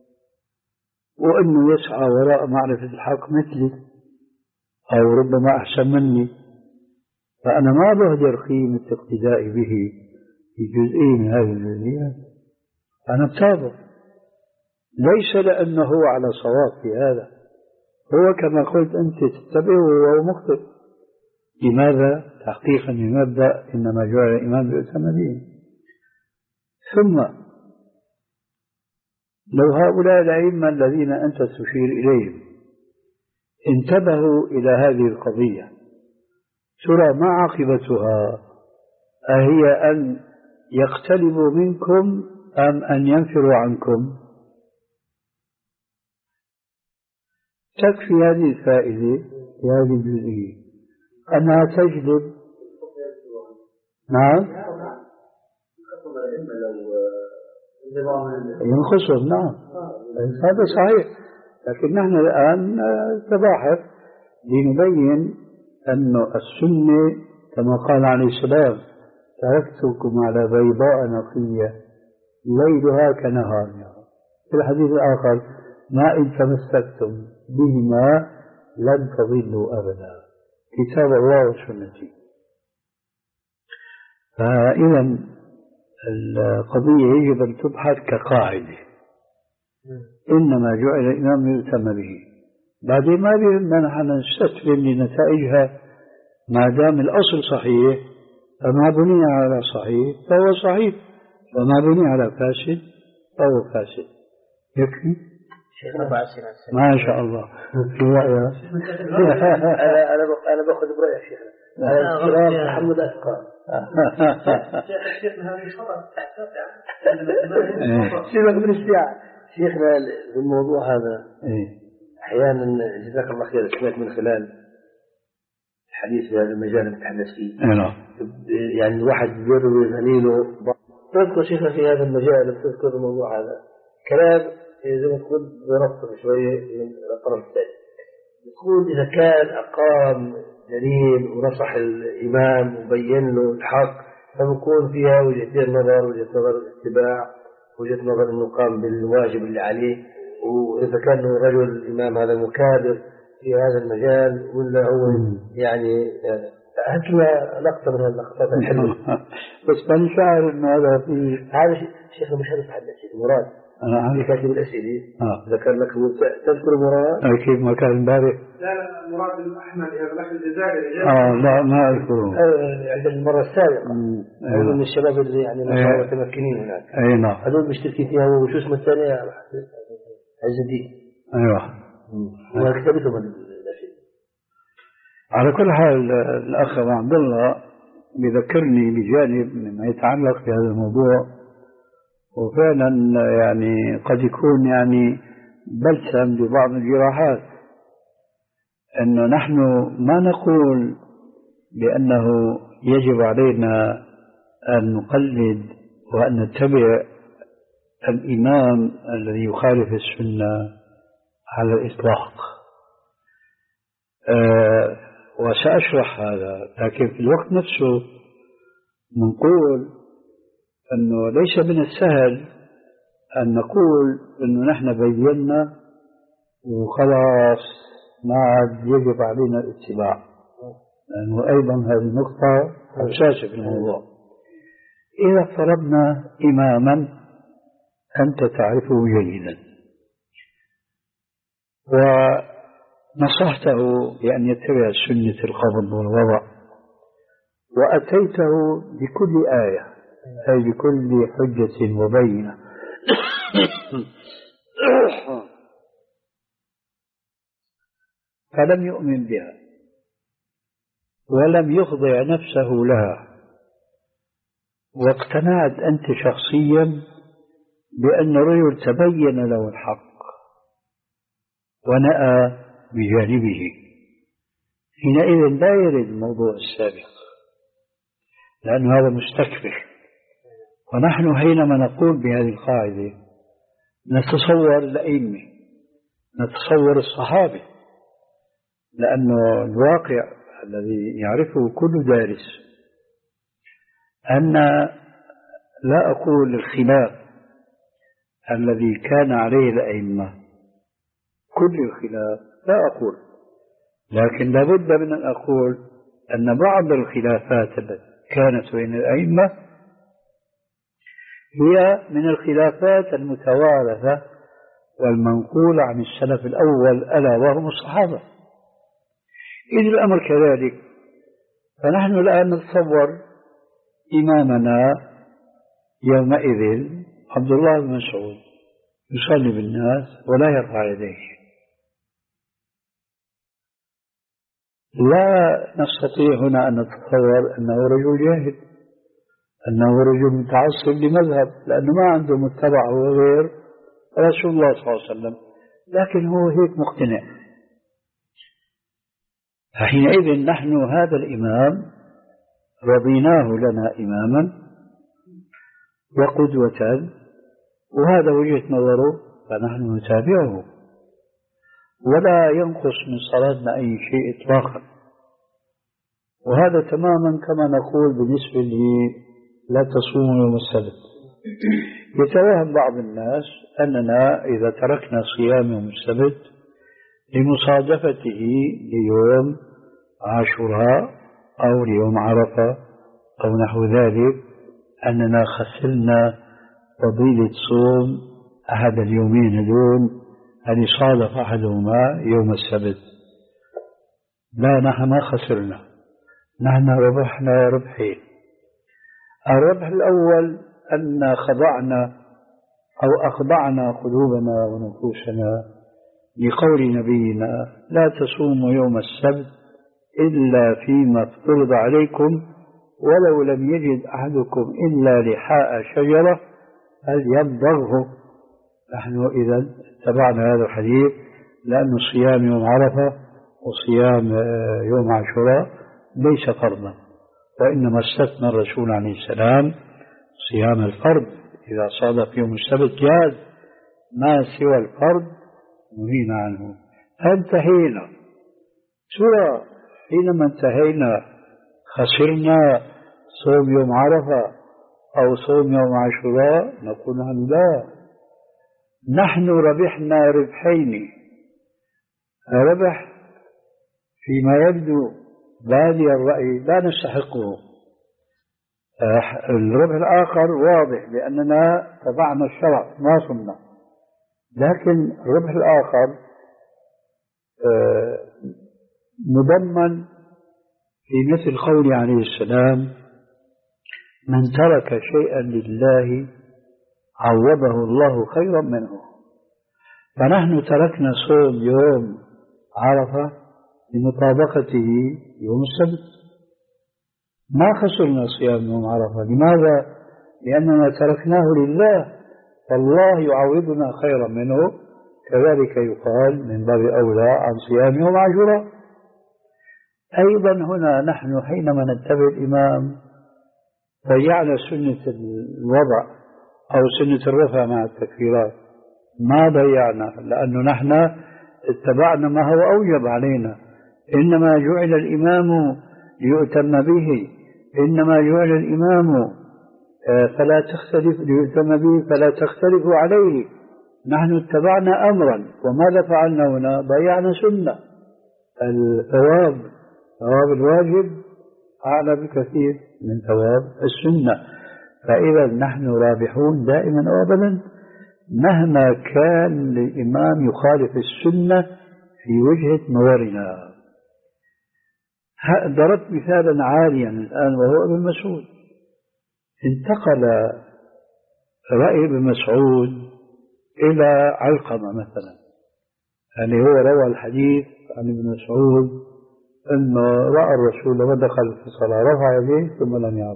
Speaker 1: وأنه يسعى وراء معرفة الحق مثلي أو ربما أحسن مني، فأنا ما بهدر قيمة اقتدائي به في جزئين من هذه الجزئيات. أنا بتابع ليس لأنه هو على صواب في هذا، هو كما قلت أنت تتبعه وهو مخطئ. لماذا؟ تحقيقا لمبدأ إنما جعل الإمام يؤتم به. ثم لو هؤلاء الأئمة الذين أنت تشير إليهم انتبهوا إلى هذه القضية، ترى ما عاقبتها؟ أهي أن يقتلبوا منكم أم أن ينفروا عنكم؟ تكفي هذه الفائدة في هذه الجزئية أنها تجلب. نعم ينقصهم، نعم هذا صحيح، لكن نحن الآن نتباحث لنبين أن السنة كما قال عليه السلام: تركتكم على بيضاء نقية ليلها كنهارها. في الحديث الآخر: ما إن تمسكتم بهما لن تضلوا أبدا، كتاب الله وسنتي. فإذا القضية يجب أن تبحث كقاعدة، إنما جعل الإمام يؤتم به. بعدين ما بيهمنا نحن نستسلم لنتائجها ما دام الأصل صحيح، فما بني على صحيح فهو صحيح، وما بني على فاسد فهو فاسد. يكفي؟ ما شاء الله. في رأيها
Speaker 2: أنا أنا أنا باخذ برأيك شيخنا. الكرام محمد أثقل.
Speaker 4: شيخنا هذه خطأ.
Speaker 2: شيخنا بالاشتياق. شيخنا الموضوع هذا أحيانا جزاك الله خير سمعت من خلال الحديث في هذا المجال اللي نتحدث فيه. يعني الواحد يروي زميله. تذكر شيخنا في هذا المجال تذكر الموضوع هذا كلام زي ما تقول برفض شوية من الطرف الثاني. يقول إذا كان أقام دليل ونصح الإمام وبين له الحق فبكون فيها وجهتين نظر، وجهة نظر الاتباع، وجهة نظر أنه قام بالواجب اللي عليه. وإذا كان رجل الإمام هذا مكابر في هذا المجال ولا هو يعني هات لنا لقطة من اللقطات الحلوة.
Speaker 1: بس من شعر أنه هذا في
Speaker 2: هذا شيخ مش هذا تحدث مراد
Speaker 1: أنا عارف
Speaker 2: كاتب الأسئلة.
Speaker 1: آه.
Speaker 2: ذكر لك تذكر مراد؟
Speaker 1: أكيد ما كان امبارح.
Speaker 4: لا لا مراد الأحمد هذا الأخ الجزائري.
Speaker 1: آه لا ما أذكره.
Speaker 2: عند المرة السابقة. هذول من الشباب اللي يعني ما شاء الله متمكنين هناك.
Speaker 1: أي نعم.
Speaker 2: هذول مشتركين فيها وشو اسمه الثانية؟ عز الدين.
Speaker 1: أيوه.
Speaker 2: وكتبتهم الأسئلة.
Speaker 1: على كل حال الأخ عبد الله بذكرني بجانب مما يتعلق بهذا الموضوع، وفعلا يعني قد يكون يعني بلسم لبعض الجراحات، أنه نحن ما نقول بأنه يجب علينا أن نقلد وأن نتبع الإمام الذي يخالف السنة على الإطلاق. أه وسأشرح هذا، لكن في الوقت نفسه نقول أنه ليس من السهل أن نقول أنه نحن بينا وخلاص ما عاد يجب علينا الاتباع، لأنه أيضا هذه نقطة حساسة في الموضوع. إذا فرضنا إماما أنت تعرفه جيدا ونصحته بأن يتبع سنة القبض والوضع، وأتيته بكل آية أي بكل حجة وبينة فلم يؤمن بها ولم يخضع نفسه لها، واقتنعت أنت شخصيا بأن الرجل تبين له الحق ونأى بجانبه، حينئذ لا يرد الموضوع السابق، لأن هذا مستكبر. ونحن حينما نقول بهذه القاعدة نتصور الأئمة، نتصور الصحابة، لأنه الواقع الذي يعرفه كل دارس أن لا أقول الخلاف الذي كان عليه الأئمة كل الخلاف، لا أقول، لكن لابد من أن أقول أن بعض الخلافات التي كانت بين الأئمة هي من الخلافات المتوارثة والمنقولة عن السلف الأول ألا وهم الصحابة. إذ الأمر كذلك، فنحن الآن نتصور إمامنا يومئذ عبد الله بن مسعود يصلي بالناس ولا يرفع يديه، لا نستطيع هنا أن نتصور أنه رجل جاهل، أنه رجل متعصب لمذهب، لأنه ما عنده متبع هو غير رسول الله صلى الله عليه وسلم، لكن هو هيك مقتنع. فحينئذ نحن هذا الإمام رضيناه لنا إماما وقدوة، وهذا وجهة نظره، فنحن نتابعه ولا ينقص من صلاتنا أي شيء إطلاقا، وهذا تماما كما نقول بالنسبة لي لا تصوموا يوم السبت. يتوهم بعض الناس أننا إذا تركنا صيام يوم السبت لمصادفته ليوم عاشوراء أو ليوم عرفة أو نحو ذلك أننا خسرنا فضيلة صوم أحد اليومين هذول أن يصادف أحدهما يوم السبت. لا، نحن ما خسرنا، نحن ربحنا ربحين. الربح الأول أن خضعنا أو أخضعنا قلوبنا ونفوسنا لقول نبينا لا تصوموا يوم السبت إلا فيما افترض عليكم ولو لم يجد أحدكم إلا لحاء شجرة فليمضغه. نحن إذا اتبعنا هذا الحديث لأن صيام يوم عرفة وصيام يوم عاشوراء ليس فرضا، وإنما استثنى الرسول عليه السلام صيام الفرض إذا صادف يوم السبت جاز، ما سوى الفرض نهينا عنه. انتهينا سورة. حينما انتهينا خسرنا صوم يوم عرفة أو صوم يوم عاشوراء؟ نقول نحن لا، نحن ربحنا ربحين. ربح فيما يبدو بادي الرأي لا نستحقه، الربح الآخر واضح لأننا تبعنا الشرع ما صمنا، لكن الربح الآخر مضمن في مثل قوله عليه السلام من ترك شيئا لله عوضه الله خيرا منه. فنحن تركنا صوم يوم عرفة لمطابقته يوم السبت، ما خسرنا صيام يوم عرفة. لماذا؟ لأننا تركناه لله فالله يعوضنا خيرا منه. كذلك يقال من باب أولى عن صيام يوم عاشوراء. أيضا هنا نحن حينما نتبع الإمام ضيعنا سنة الوضع أو سنة الرفع مع التكفيرات، ما ضيعنا لأنه نحن اتبعنا ما هو أوجب علينا. إنما جعل الإمام ليؤتم به، إنما جعل الإمام فلا تختلف ليؤتم به فلا تختلفوا عليه. نحن اتبعنا أمرا، وماذا فعلنا هنا؟ ضيعنا سنة. الثواب ثواب الواجب أعلى بكثير من ثواب السنة. فإذا نحن رابحون دائما وأبدا مهما كان الإمام يخالف السنة في وجهة نظرنا. ضربت مثالا عاليا الآن وهو ابن مسعود. انتقل رأي ابن مسعود إلى علقمة مثلا، يعني هو روى الحديث عن ابن مسعود أنه رأى الرسول لما دخل في الصلاة رفع يديه ثم لم يعود.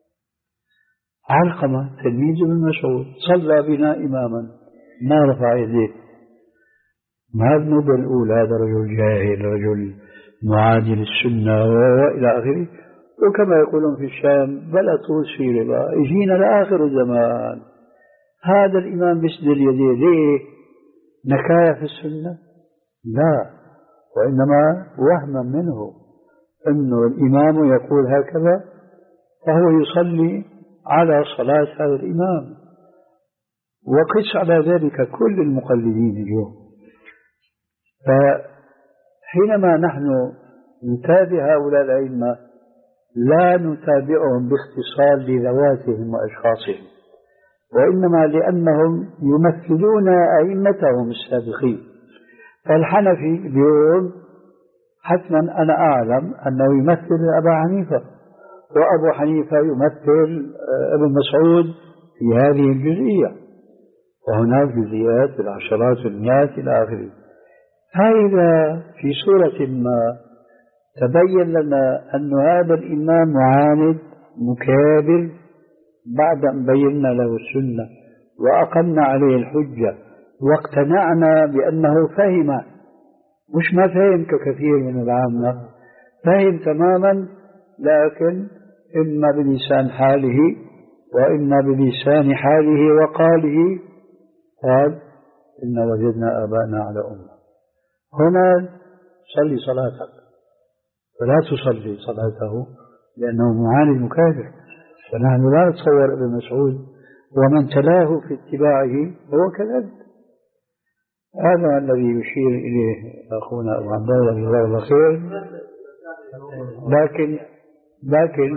Speaker 1: علقمة تلميذ ابن مسعود صلى بنا إماما ما رفع يديه. ما النظر الأولى هذا رجل جاهل، رجل معادي للسنة وإلى آخره. وكما يقولون في الشام بلا طول في رضا، يجينا لآخر الزمان هذا الإمام بيسدل يديه ليه؟ نكاية في السنة؟ لا، وإنما وهما منه أنه الإمام يقول هكذا فهو يصلي على صلاة هذا الإمام. وقس على ذلك كل المقلدين اليوم. فحينما نحن نتابع هؤلاء الأئمة لا نتابعهم باختصار لذواتهم وأشخاصهم، وإنما لأنهم يمثلون أئمتهم السابقين. فالحنفي اليوم حتما أنا أعلم أنه يمثل أبا حنيفة، وأبو حنيفة يمثل ابن مسعود في هذه الجزئية، وهناك جزئيات بالعشرات والمئات إلى آخره. فإذا في سورة ما تبين لنا أن هذا الإمام معاند مكابر بعد أن بينا له السنة وأقمنا عليه الحجة واقتنعنا بأنه فهم، مش ما فهم ككثير من العامة، فهم تماما، لكن إما بلسان حاله وإما بلسان حاله وقاله قال إن وجدنا آباءنا على أمة. هنا صلي صلاتك فلا تصلي صلاته لأنه معاند مكابر. فنحن لا نتصور ابن مسعود ومن تلاه في اتباعه هو كذلك. هذا الذي يشير إليه أخونا أبو عبد الله جزاه الله خير. لكن لكن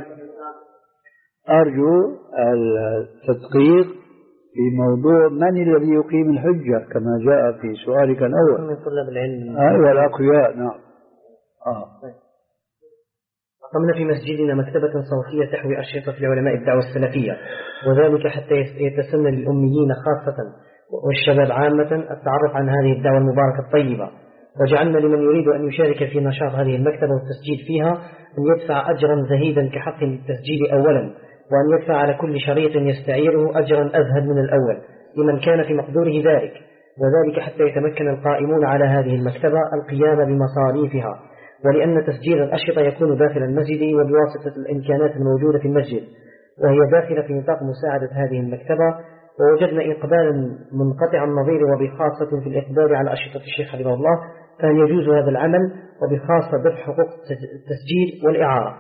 Speaker 1: أرجو التدقيق في موضوع من الذي يقيم الحجة كما جاء في سؤالك الأول.
Speaker 3: من طلاب العلم.
Speaker 1: أيوة الأقوياء. نعم.
Speaker 3: آه. أقمنا في مسجدنا مكتبة صوتية تحوي أشرطة لعلماء الدعوة السلفية، وذلك حتى يتسنى للأميين خاصة والشباب عامة التعرف عن هذه الدعوة المباركة الطيبة. وجعلنا لمن يريد أن يشارك في نشاط هذه المكتبة والتسجيل فيها أن يدفع أجرا زهيدا كحق للتسجيل أولا، وأن يدفع على كل شريط يستعيره أجرا أزهد من الأول لمن كان في مقدوره ذلك، وذلك حتى يتمكن القائمون على هذه المكتبة القيام بمصاريفها، ولأن تسجيل الأشرطة يكون داخل المسجد وبواسطة الإمكانات الموجودة في المسجد، وهي داخلة في نطاق مساعدة هذه المكتبة. ووجدنا إقبالا منقطع النظير وبخاصة في الإقبال على أشرطة الشيخ حفظه الله، كان يجوز هذا العمل وبخاصة دفع حقوق التسجيل والإعارة.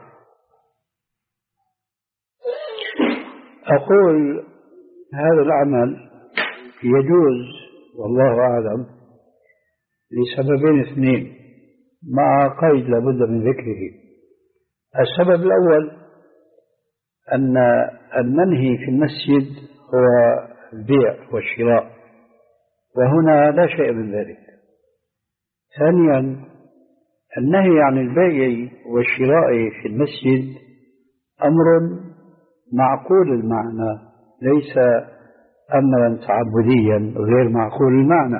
Speaker 1: أقول هذا العمل يجوز والله أعلم لسببين اثنين مع قيد لابد من ذكره. السبب الأول أن المنهي في المسجد هو البيع والشراء، وهنا لا شيء من ذلك. ثانيا النهي عن البيع والشراء في المسجد أمر معقول المعنى، ليس أمرا تعبديا غير معقول المعنى.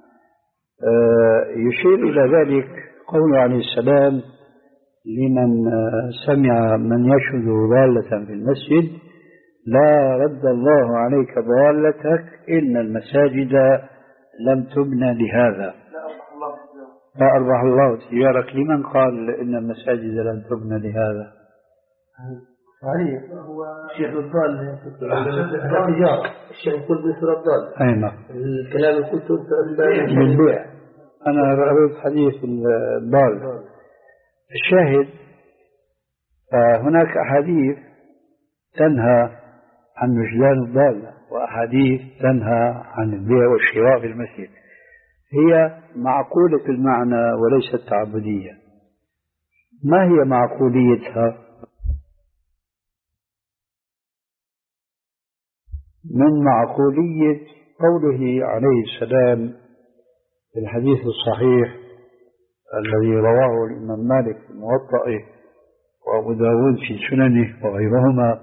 Speaker 1: يشير إلى ذلك قول عليه السلام لمن سمع من يشهد ضالة في المسجد: لا رد الله عليك ضالتك إن المساجد لم تبنى لهذا. لا أربح الله تجارك. لمن قال إن المساجد لم تبنى لهذا؟
Speaker 2: علي هو الشيخ الضال التجارة. الشيخ يقول بيصير الضال.
Speaker 1: أي نعم.
Speaker 2: الكلام اللي قلته أنت
Speaker 1: بالبيع. أنا رأيت حديث الضال. الشاهد هناك أحاديث تنهى عن وجدان الضالة وأحاديث تنهى عن البيع والشراء في المسجد، هي معقولة المعنى وليست تعبدية. ما هي معقوليتها؟ من معقولية قوله عليه السلام في الحديث الصحيح الذي رواه الإمام مالك في موطئه وأبو داود في سننه وغيرهما،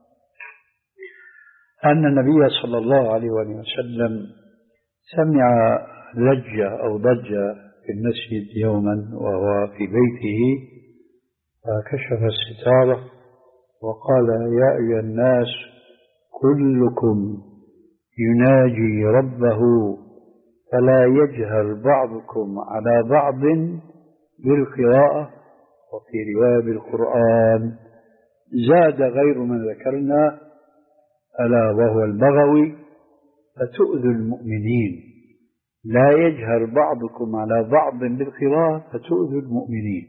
Speaker 1: أن النبي صلى الله عليه وسلم سمع لجة أو ضجة في المسجد يوما وهو في بيته، فكشف الستارة وقال: يا أيها الناس كلكم يناجي ربه فلا يجهر بعضكم على بعض بالقراءة، وفي رواية بالقرآن. زاد غير من ذكرنا ألا وهو البغوي: فتؤذوا المؤمنين. لا يجهر بعضكم على بعض بالقراءة فتؤذوا المؤمنين.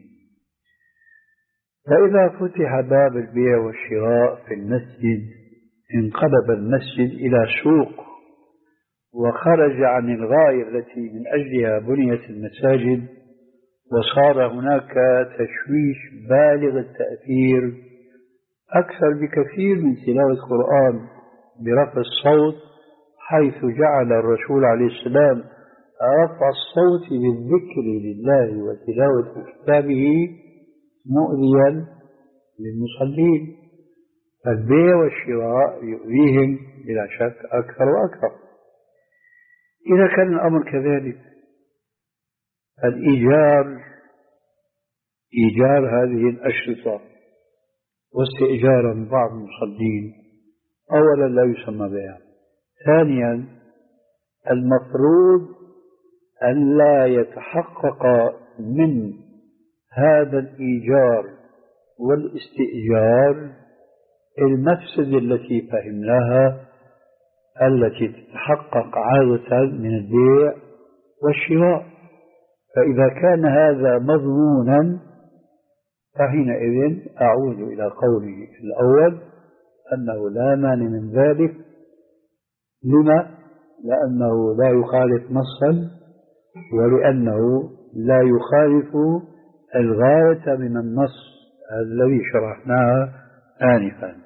Speaker 1: فإذا فتح باب البيع والشراء في المسجد انقلب المسجد إلى سوق، وخرج عن الغاية التي من أجلها بنيت المساجد، وصار هناك تشويش بالغ التأثير أكثر بكثير من تلاوة القرآن برفع الصوت، حيث جعل الرسول عليه السلام رفع الصوت بالذكر لله وتلاوة كتابه مؤذيا للمصلين. فالبيع والشراء يؤذيهم بلا شك أكثر وأكثر. إذا كان الأمر كذلك، الإيجار إيجار هذه الأشرطة واستئجارا من بعض المصلين أولا لا يسمى بيع. ثانيا المفروض أن لا يتحقق من هذا الإيجار والاستئجار المفسدة التي فهمناها التي تتحقق عادة من البيع والشراء. فإذا كان هذا مضمونا فحينئذ أعود إلى قولي الأول أنه لا مانع من ذلك. لما؟ لأنه لا يخالف نصا، ولأنه لا يخالف الغاية من النص الذي شرحناها آنفا.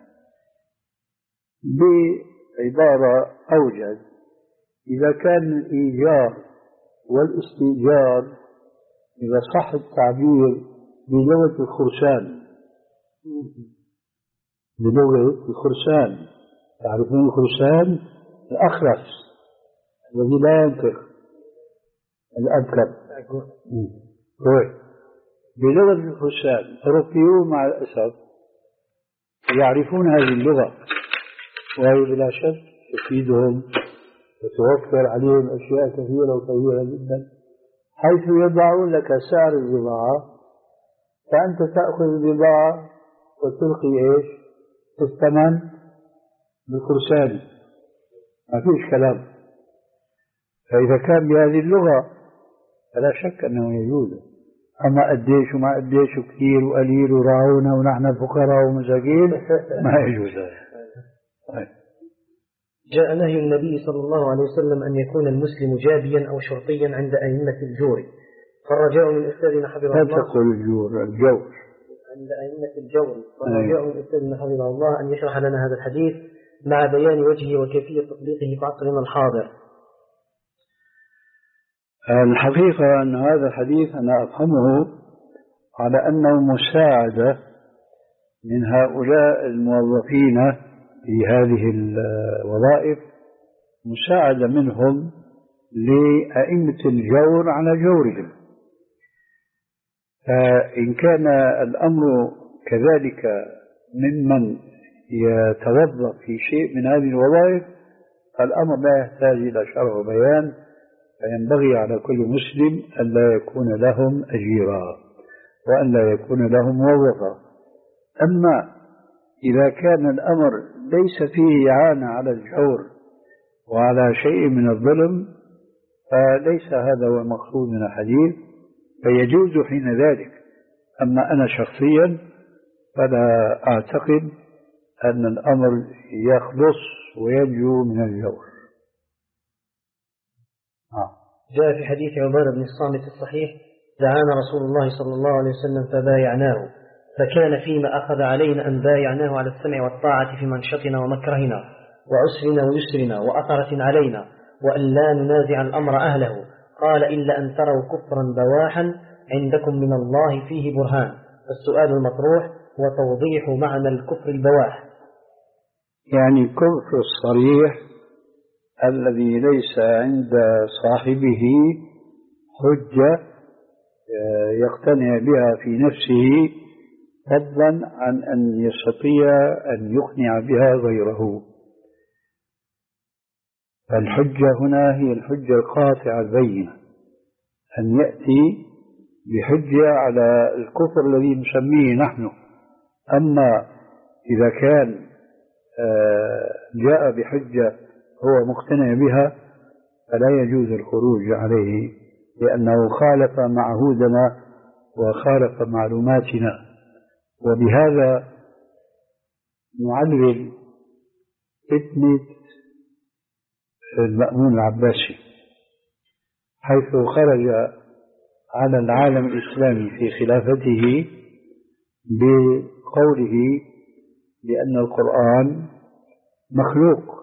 Speaker 1: بعبارة أوجز، إذا كان الإيجار والاستئجار، إذا صح التعبير بلغة الخرسان، بلغة الخرسان، تعرفون الخرسان؟ الأخرس الذي لا ينطق، الأبكر. بلغة الخرسان أوروبيون مع الأسف يعرفون هذه اللغة، وهي بلا شك تفيدهم وتوفر عليهم أشياء كثيرة وكثيرة جدا، حيث يضعون لك سعر البضاعة، فأنت تأخذ البضاعة وتلقي إيش؟ الثمن بالخرسان، ما فيش كلام. فإذا كان بهذه اللغة فلا شك أنه يجوز. أما قديش وما قديش وكثير وقليل وراعونا ونحن فقراء ومساكين ما يجوز هذا.
Speaker 3: جاء نهي النبي صلى الله عليه وسلم أن يكون المسلم جابيا أو شرطيا عند أئمة الجور، فالرجاء من أستاذنا حفظه الله.
Speaker 1: لا تقول الجور، الجور
Speaker 3: عند أئمة الجور، فالرجاء من أستاذنا حفظه الله أن يشرح لنا هذا الحديث مع بيان وجهه وكيفية تطبيقه في عصرنا الحاضر.
Speaker 1: الحقيقة أن هذا الحديث أنا أفهمه على أنه مساعدة من هؤلاء الموظفين في هذه الوظائف، مساعدة منهم لأئمة الجور على جورهم. فإن كان الأمر كذلك ممن يتوظف في شيء من هذه الوظائف، فالأمر لا يحتاج إلى شرح وبيان، فينبغي على كل مسلم أن لا يكون لهم أجيرا وأن لا يكون لهم موظفا. أما إذا كان الأمر ليس فيه إعانة على الجور وعلى شيء من الظلم، فليس هذا هو المقصود من الحديث، فيجوز حين ذلك. أما أنا شخصيا فلا أعتقد أن الأمر يخلص وينجو من الجور.
Speaker 3: آه. جاء في حديث عبادة بن الصامت الصحيح: دعانا رسول الله صلى الله عليه وسلم فبايعناه، فكان فيما أخذ علينا أن بايعناه على السمع والطاعة في منشطنا ومكرهنا وعسرنا ويسرنا وأثرة علينا، وأن لا ننازع الأمر أهله. قال: إلا أن تروا كفرا بواحا عندكم من الله فيه برهان. السؤال المطروح هو توضيح معنى الكفر البواح.
Speaker 1: يعني الكفر الصريح الذي ليس عند صاحبه حجة يقتنع بها في نفسه، فضلا عن أن يستطيع أن يقنع بها غيره. فالحجة هنا هي الحجة القاطعة البينة، أن يأتي بحجة على الكفر الذي نسميه نحن. أما إذا كان جاء بحجة هو مقتنع بها فلا يجوز الخروج عليه، لأنه خالف معهودنا وخالف معلوماتنا. وبهذا نعلل فتنة المأمون العباسي، حيث خرج على العالم الإسلامي في خلافته بقوله بأن القرآن مخلوق،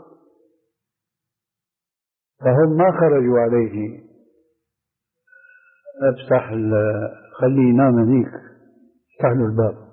Speaker 1: فهم ما خرجوا عليه. افتح خليه ينام هنيك، افتح له الباب.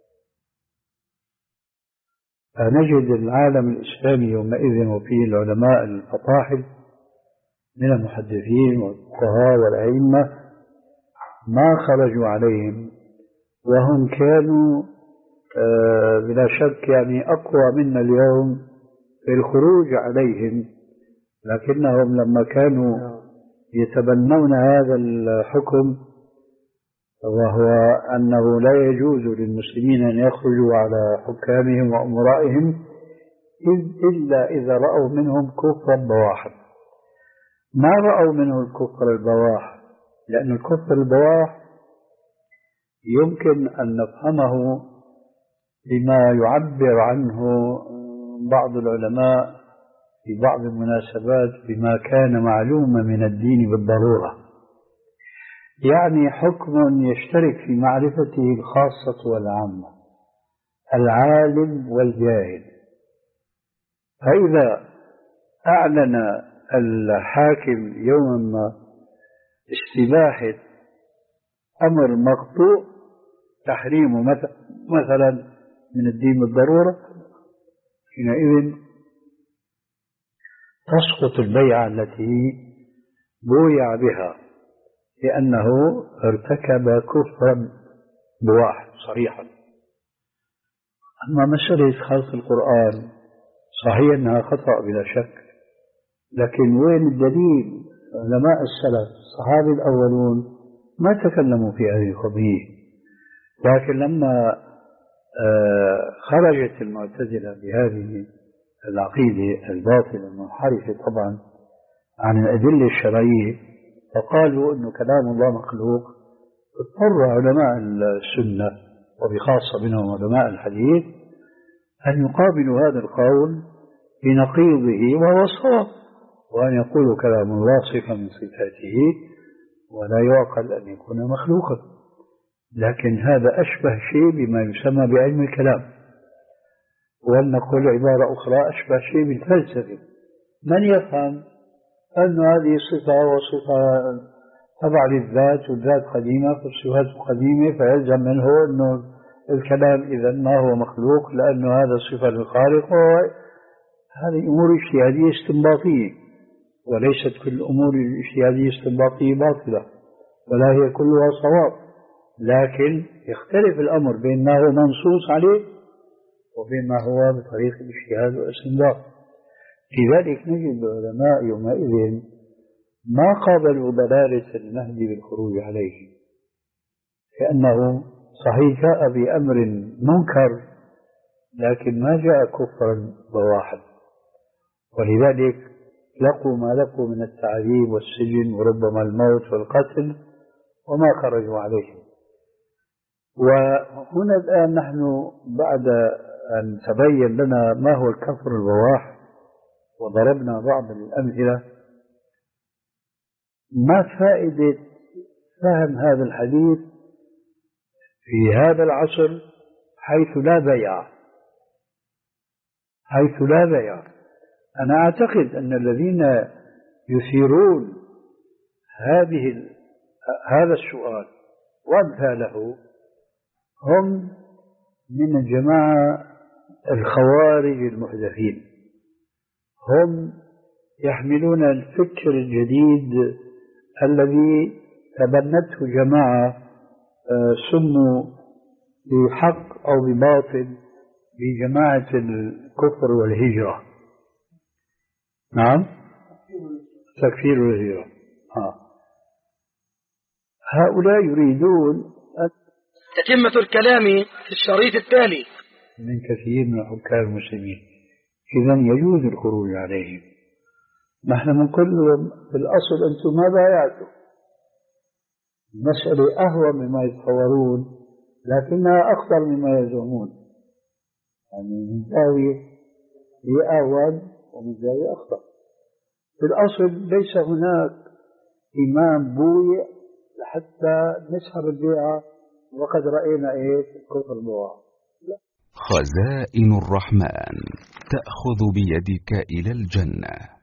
Speaker 1: فنجد العالم الإسلامي يومئذ وفيه العلماء الفطاحل من المحدثين والفقهاء والأئمة ما خرجوا عليهم، وهم كانوا بلا شك يعني أقوى منا اليوم في الخروج عليهم، لكنهم لما كانوا يتبنون هذا الحكم، وهو أنه لا يجوز للمسلمين أن يخرجوا على حكامهم وأمرائهم إلا إذا رأوا منهم كفرا بواحا. ما رأوا منه الكفر البواح، لأن الكفر البواح يمكن أن نفهمه بما يعبر عنه بعض العلماء في بعض المناسبات بما كان معلوما من الدين بالضرورة، يعني حكم يشترك في معرفته الخاصة والعامة، العالم والجاهل. فإذا أعلن الحاكم يوما ما استباحة أمر مقطوع تحريمه مثلا من الدين بالضرورة، حينئذ تسقط البيعة التي بويع بها، لأنه ارتكب كفرا بواحد صريحا. أما مسألة خلق القرآن صحيح أنها خطأ بلا شك، لكن وين الدليل؟ علماء السلف الصحابة الأولون ما تكلموا في هذه القضية، لكن لما خرجت المعتزلة بهذه العقيدة الباطلة المنحرفة طبعا عن الأدلة الشرعية فقالوا أنه كلام الله مخلوق، اضطر علماء السنة وبخاصة منهم علماء الحديث أن يقابلوا هذا القول بنقيضه وهو الصواب، وأن يقولوا كلام الله صفة من صفاته ولا يعقل أن يكون مخلوقا. لكن هذا أشبه شيء بما يسمى بعلم الكلام، ولنقول عبارة أخرى أشبه شيء بالفلسفة. من يفهم أن هذه صفة وصفة تبع للذات والذات قديمة فالصفات قديمة، فيلزم منه أنه الكلام إذا ما هو مخلوق لأنه هذا صفة للخالق. هذه أمور اجتهادية استنباطية، وليست كل الأمور الاجتهادية الاستنباطية باطلة، ولا هي كلها صواب، لكن يختلف الأمر بين ما هو منصوص عليه وبين ما هو بطريق الاجتهاد والاستنباط. لذلك نجد العلماء يومئذ ما قابلوا ضلالة المهدي بالخروج عليه، كأنه صحيح جاء بأمر منكر لكن ما جاء كفرا بواحد، ولذلك لقوا ما لقوا من التعذيب والسجن وربما الموت والقتل وما خرجوا عليه. وهنا الآن نحن بعد أن تبين لنا ما هو الكفر البواح وضربنا بعض الأمثلة، ما فائدة فهم هذا الحديث في هذا العصر حيث لا بيع حيث لا بيع أنا أعتقد أن الذين يثيرون هذه هذا السؤال وأمثاله هم من الجماعة الخوارج المحدثين، هم يحملون الفكر الجديد الذي تبنته جماعة سموا بحق أو بباطل بجماعة الكفر والهجرة. نعم، تكفير والهجرة. آه. هؤلاء يريدون
Speaker 5: تتمة الكلام في الشريط التالي
Speaker 1: من كثير من حكام المسلمين، إذن يجوز الخروج عليهم. نحن بنقول لهم في الأصل أنتم ما بايعتوا، المسألة أهون مما يتصورون لكنها أخطر مما يزعمون، يعني من زاوية هي أهون ومن زاوية أخطر. في الأصل ليس هناك إمام بويع لحتى نسحب البيعة وقد رأينا إيه كفر البواح.
Speaker 6: خزائن الرحمن تأخذ بيدك إلى الجنة.